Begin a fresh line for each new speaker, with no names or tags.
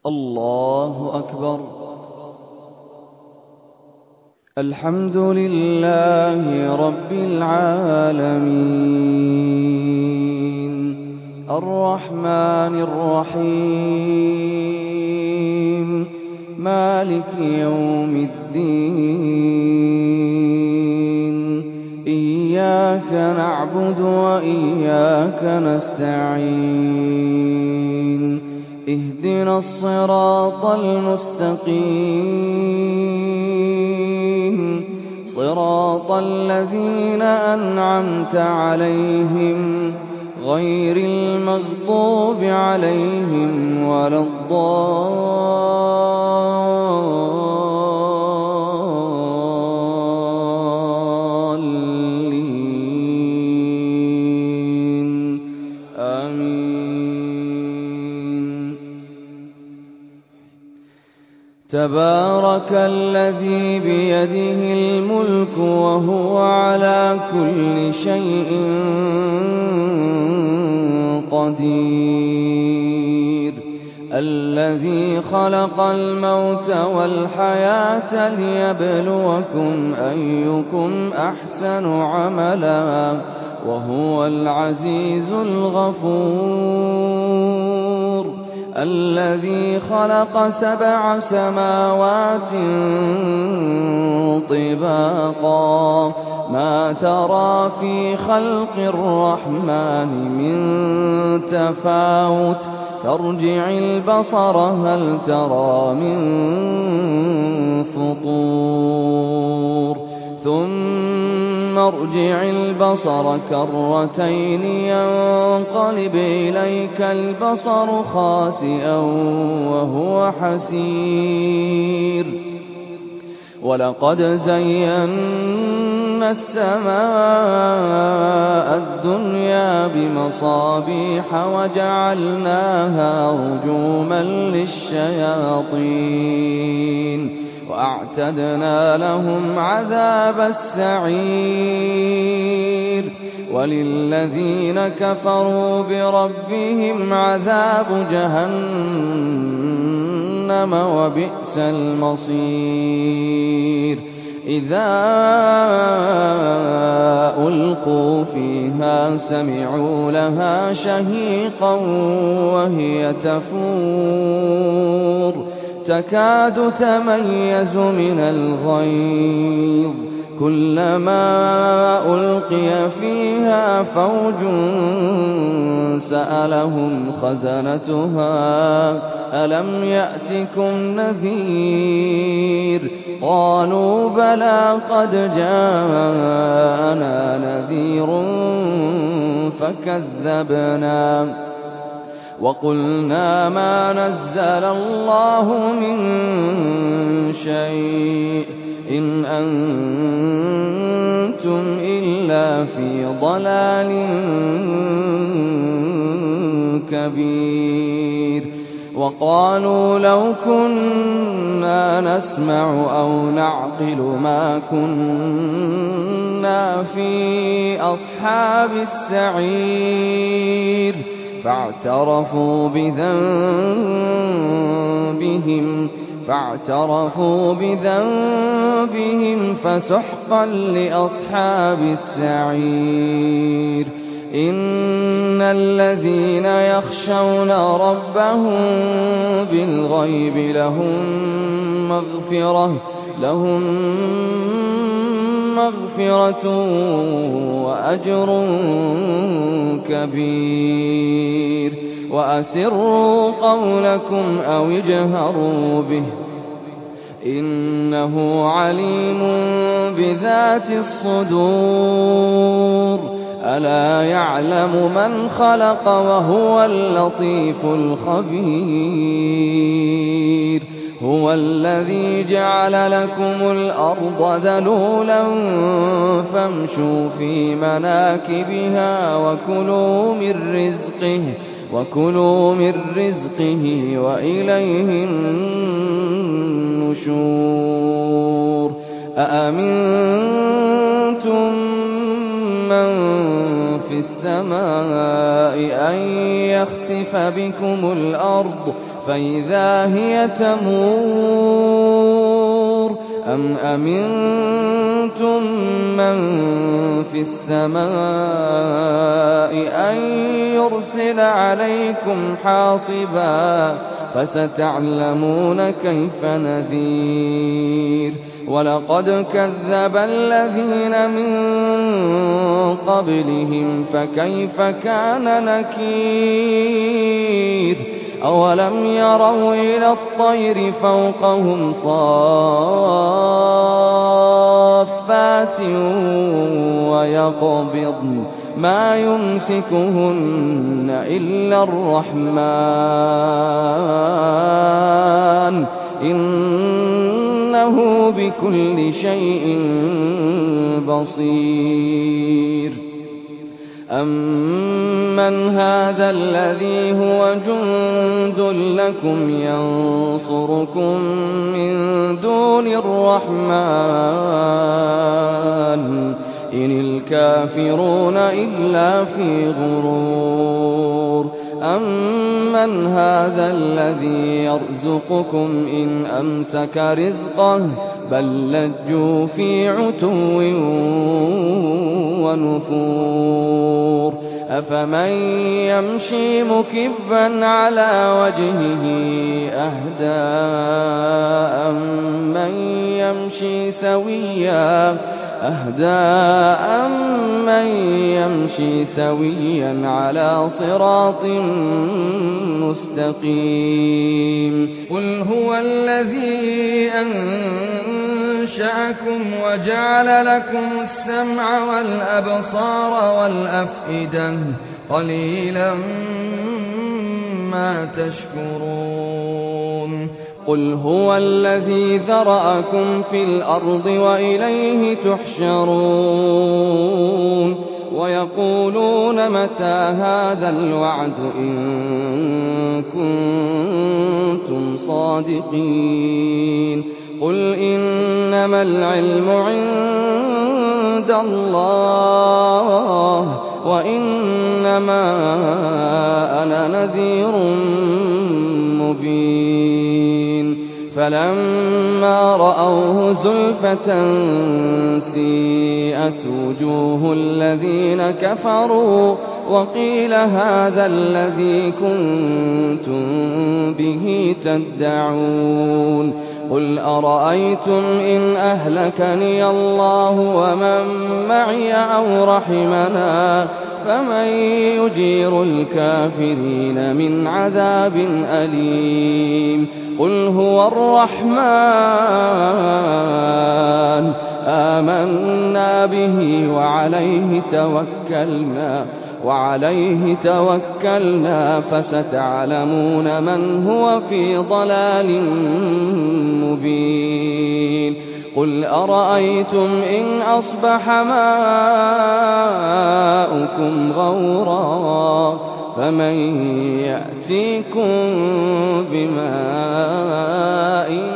الله أكبر. الحمد لله رب العالمين الرحمن الرحيم مالك يوم الدين إياك نعبد وإياك نستعين اهدنا الصراط المستقيم صراط الذين أنعمت عليهم غير المغضوب عليهم ولا الضالين آمين. تبارك الذي بيده الملك وهو على كل شيء قدير الذي خلق الموت والحياة ليبلوكم أيكم أحسن عملا وهو العزيز الغفور الذي خلق 7 سماوات طباقا ما ترى في خلق الرحمن من تفاوت فارجع البصر هل ترى من فطور ثم ارجع البصر كرتين ينقلب إليك البصر خاسئا وهو حسير ولقد زينا السماء الدنيا بمصابيح وجعلناها رجوما للشياطين وأعتدنا لهم عذاب السعير وللذين كفروا بربهم عذاب جهنم وبئس المصير إذا ألقوا فيها سمعوا لها شهيقا وهي تفور تكاد تميز من الغيظ كلما ألقي فيها فوج سألهم خزنتها ألم يأتكم نذير قالوا بلى قد جاءنا نذير فكذبنا وقلنا ما نزل الله من شيء إن أنتم إلا في ضلال كبير وقالوا لو كنا نسمع أو نعقل ما كنا في أصحاب السعير فاعترفوا بذنبهم فسحقا لأصحاب السعير إن الذين يخشون ربهم بالغيب لهم مغفرة وأجر كبير وأسروا قولكم أو اجهروا به إنه عليم بذات الصدور ألا يعلم من خلق وهو اللطيف الخبير هو الذي جعل لكم الأرض ذلولا فامشوا في مناكبها وكلوا من رزقه وإليه النشور أأمنتم من في السماء أن يخسف بكم الأرض فإذا هي تمور أم أمنتم من في السماء أن يرسل عليكم حاصبا فستعلمون كيف نذير ولقد كذب الذين من قبلهم فكيف كان نكير أولم يروا إلى الطير فوقهم صافات ويقبضن ما يمسكهن إلا الرحمن إنه بكل شيء بصير أمن هذا الذي هو جند لكم ينصركم من دون الرحمن إن الكافرون إلا في غرور أمن هذا الذي يرزقكم إن أمسك رزقه بل لجوا في عتو ونفور أفمن يمشي مكبا على وجهه أهدى أمن يمشي سويا على صراط مستقيم قل هو الذي أنشأكم وجعل لكم السمع والأبصار والأفئدة قليلا ما تشكرون قل هو الذي ذرأكم في الأرض وإليه تحشرون ويقولون متى هذا الوعد إن كنتم صادقين قل إنما العلم عند الله وإنما أنا نذير مبين فلما رأوه زلفة سيئت وجوه الذين كفروا وقيل هذا الذي كنتم به تدعون قل أرأيتم إن أهلكني الله ومن معي أو رحمنا فمن يجير الكافرين من عذاب أليم قل هو الرحمن آمنا به وعليه توكلنا فستعلمون من هو في ضلال مبين قل أرأيتم إن أصبح ماؤكم غورا فمن يأتيكم بماء